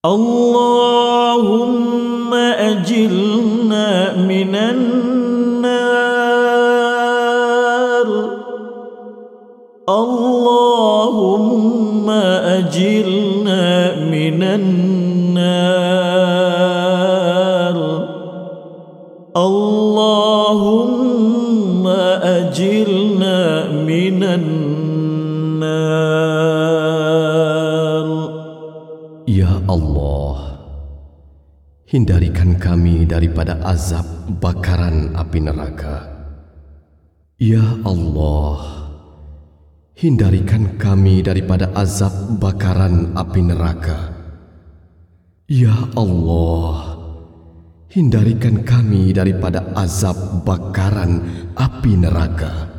اللهم أجرنا من النار. اللهم أجرنا من النار. اللهم أجرنا من النار. Ya Allah, hindarikan kami daripada azab bakaran api neraka. Ya Allah, hindarikan kami daripada azab bakaran api neraka. Ya Allah, hindarikan kami daripada azab bakaran api neraka.